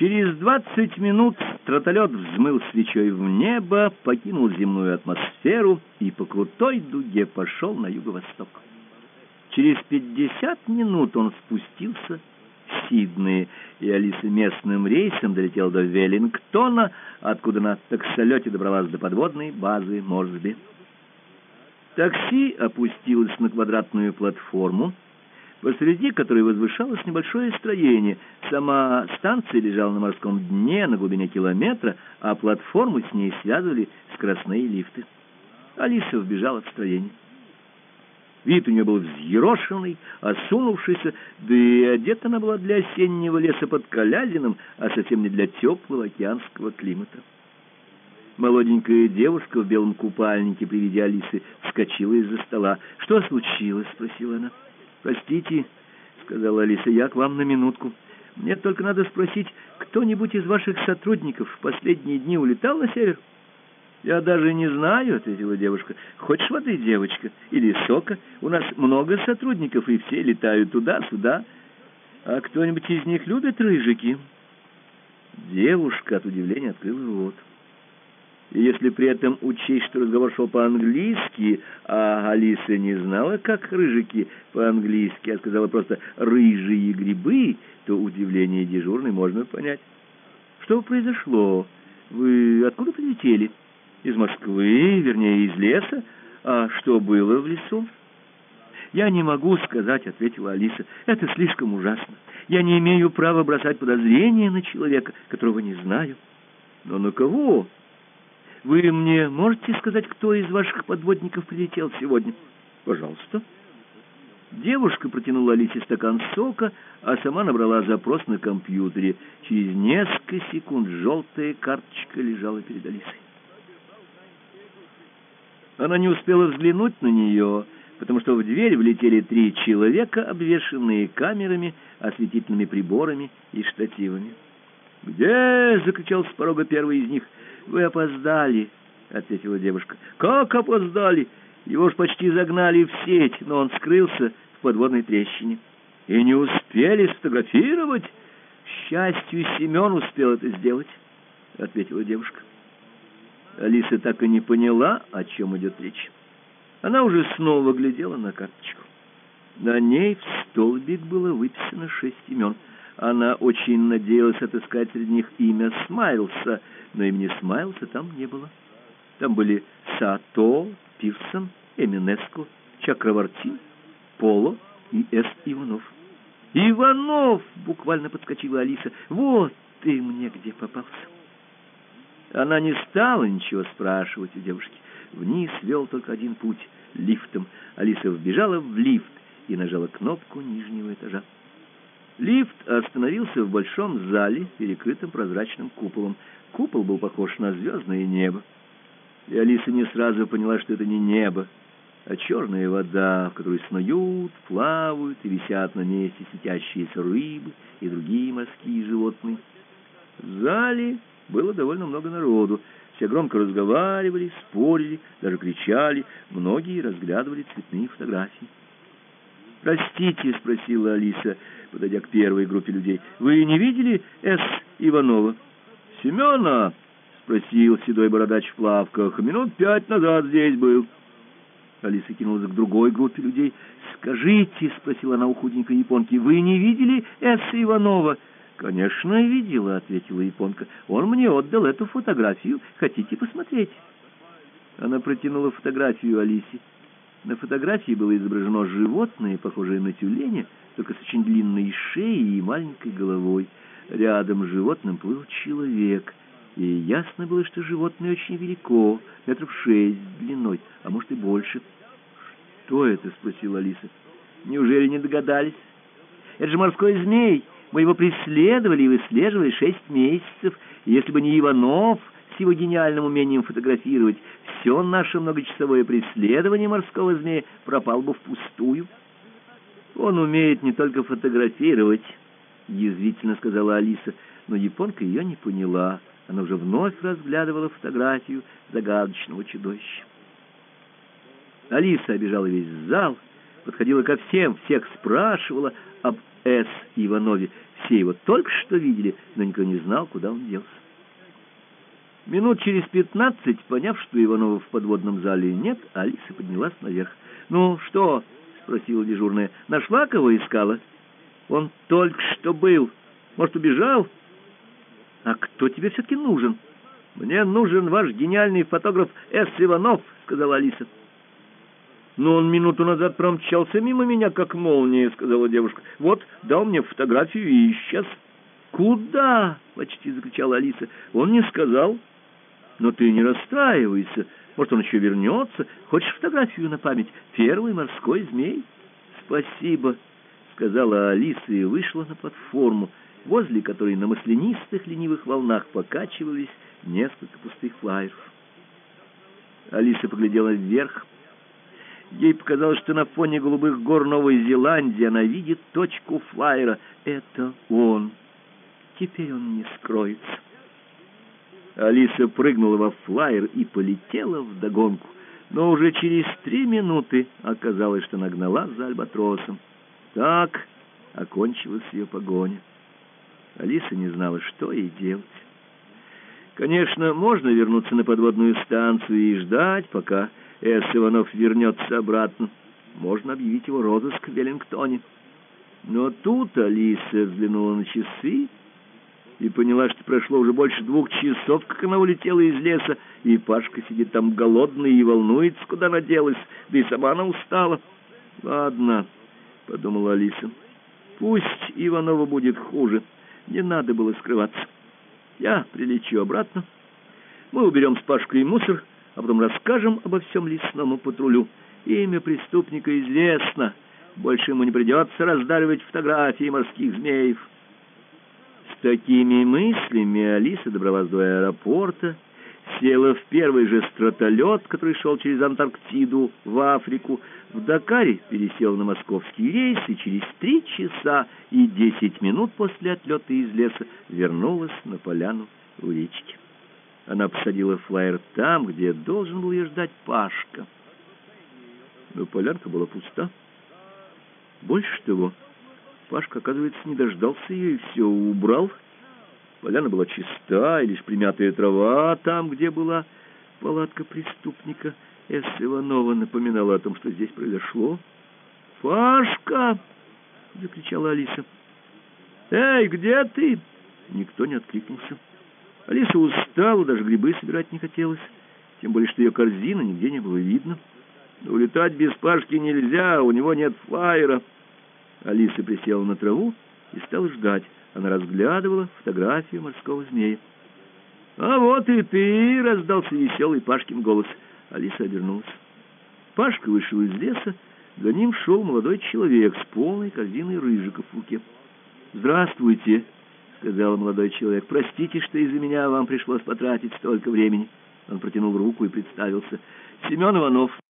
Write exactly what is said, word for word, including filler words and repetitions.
Через двадцать минут тротолет взмыл свечой в небо, покинул земную атмосферу и по крутой дуге пошел на юго-восток. Через пятьдесят минут он спустился в Сиднее, и Алиса местным рейсом долетела до Веллингтона, откуда на таксолете добралась до подводной базы Морсби. Такси опустилось на квадратную платформу, посреди которой возвышалось небольшое строение. Сама станция лежала на морском дне на глубине километра, а платформу с ней связывали скоростные лифты. Алиса вбежала в строение. Вид у нее был взъерошенный, осунувшийся, да и одета она была для осеннего леса под Калязиным, а совсем не для теплого океанского климата. Молоденькая девушка в белом купальнике при виде Алисы вскочила из-за стола. «Что случилось?» — спросила она. «Простите», — сказала Алиса, — «я к вам на минутку. Мне только надо спросить, кто-нибудь из ваших сотрудников в последние дни улетал на север?» «Я даже не знаю», — ответила девушка. «Хочешь воды, девочка, или сока? У нас много сотрудников, и все летают туда-сюда. А кто-нибудь из них любит рыжики?» Девушка от удивления открыла рот. И если при этом учесть, что разговор шел по-английски, а Алиса не знала, как рыжики по-английски, а сказала просто «рыжие грибы», то удивление дежурной можно понять. «Что произошло? Вы откуда прилетели? Из Москвы, вернее, из леса? А что было в лесу?» «Я не могу сказать», — ответила Алиса. «Это слишком ужасно. Я не имею права бросать подозрения на человека, которого не знаю». «Но на кого? Вы мне можете сказать, кто из ваших подводников прилетел сегодня?» «Пожалуйста». Девушка протянула Алисе стакан сока, а сама набрала запрос на компьютере. Через несколько секунд желтая карточка лежала перед Алисой. Она не успела взглянуть на нее, потому что в дверь влетели три человека, обвешанные камерами, осветительными приборами и штативами. «Где?» — закричал с порога первый из них. «Вы опоздали», — ответила девушка. «Как опоздали? Его ж почти загнали в сеть, но он скрылся в подводной трещине. И не успели сфотографировать?» «К счастью, Семен успел это сделать», — ответила девушка. Алиса так и не поняла, о чем идет речь. Она уже снова глядела на карточку. На ней в столбик было выписано шесть имен. Она очень надеялась отыскать среди них имя Смайлса, но имени Смайлса там не было. Там были Сато, Пирсон, Эминеско, Чакраварти, Поло и С. Иванов. «Иванов!» — буквально подскочила Алиса. «Вот ты мне где попался!» Она не стала ничего спрашивать у девушки. Вниз вел только один путь — лифтом. Алиса вбежала в лифт и нажала кнопку нижнего этажа. Лифт остановился в большом зале, перекрытом прозрачным куполом. Купол был похож на звездное небо. И Алиса не сразу поняла, что это не небо, а черная вода, в которой снуют, плавают и висят на месте светящиеся рыбы и другие морские животные. В зале было довольно много народу. Все громко разговаривали, спорили, даже кричали. Многие разглядывали цветные фотографии. «Простите», — спросила Алиса, подойдя к первой группе людей, — «вы не видели С. Иванова?» «Семена?» — спросил седой бородач в плавках. «Минут пять назад здесь был». Алиса кинулась к другой группе людей. «Скажите», — спросила она у худенькой японки, — «вы не видели С. Иванова?» «Конечно, видела», — ответила японка. «Он мне отдал эту фотографию. Хотите посмотреть?» Она протянула фотографию Алисе. На фотографии было изображено животное, похожее на тюленя, только с очень длинной шеей и маленькой головой. Рядом с животным плыл человек, и ясно было, что животное очень велико, метров шесть длиной, а может и больше. «Что это?» — спросила Алиса. «Неужели не догадались? Это же морской змей. Мы его преследовали и выслеживали шесть месяцев. И если бы не Иванов с его гениальным умением фотографировать, все наше многочасовое преследование морского змея пропало бы впустую». «Он умеет не только фотографировать», — язвительно сказала Алиса, но японка ее не поняла. Она уже вновь разглядывала фотографию загадочного чудовища. Алиса обежала весь зал, подходила ко всем, всех спрашивала об С. Иванове. Все его только что видели, но никто не знал, куда он делся. Минут через пятнадцать, поняв, что Иванова в подводном зале нет, Алиса поднялась наверх. «Ну, что?» — спросила дежурная. «Нашла, кого искала?» «Он только что был. Может, убежал?» «А кто тебе все-таки нужен?» «Мне нужен ваш гениальный фотограф С. Иванов», — сказала Алиса. «Но он минуту назад промчался мимо меня, как молния», — сказала девушка. «Вот, дал мне фотографию и исчез». «Куда?» — почти закричала Алиса. «Он не сказал». «Но ты не расстраивайся. Может, он еще вернется. Хочешь фотографию на память? Первый морской змей?» «Спасибо», — сказала Алиса и вышла на платформу, возле которой на маслянистых ленивых волнах покачивались несколько пустых флайеров. Алиса поглядела вверх. Ей показалось, что на фоне голубых гор Новой Зеландии она видит точку флайера. Это он. Теперь он не скроется. Алиса прыгнула во флайер и полетела вдогонку, но уже через три минуты оказалось, что нагнала за альбатросом. Так окончилась ее погоня. Алиса не знала, что ей делать. Конечно, можно вернуться на подводную станцию и ждать, пока С. Иванов вернется обратно. Можно объявить его розыск в Веллингтоне. Но тут Алиса взглянула на часы и поняла, что прошло уже больше двух часов, как она улетела из леса, и Пашка сидит там голодный и волнуется, куда она делась, да и сама она устала. «Ладно», — подумала Алиса, — «пусть Иванову будет хуже, не надо было скрываться. Я прилечу обратно, мы уберем с Пашкой мусор, а потом расскажем обо всем лесному патрулю. Имя преступника известно, больше ему не придется раздаривать фотографии морских змеев». С такими мыслями Алиса добралась до аэропорта, села в первый же стратолет, который шел через Антарктиду в Африку, в Дакаре пересела на московский рейс и через три часа и десять минут после отлета из леса вернулась на поляну у речки. Она посадила флайер там, где должен был ее ждать Пашка. Но полянка была пуста. Больше того, Пашка, оказывается, не дождался ее и все убрал. Поляна была чиста, и лишь примятая трава там, где была палатка преступника С. Иванова, напоминала о том, что здесь произошло. «Пашка!» — закричала Алиса. «Эй, где ты?» Никто не откликнулся. Алиса устала, даже грибы собирать не хотелось, тем более, что ее корзины нигде не было видно. Но улетать без Пашки нельзя, у него нет флайера. Алиса присела на траву и стала ждать. Она разглядывала фотографию морского змея. «А вот и ты!» — раздался веселый Пашкин голос. Алиса обернулась. Пашка вышел из леса, за ним шел молодой человек с полной корзиной рыжиков в руке. «Здравствуйте!» — сказал молодой человек. «Простите, что из-за меня вам пришлось потратить столько времени». Он протянул руку и представился. «Семен Иванов».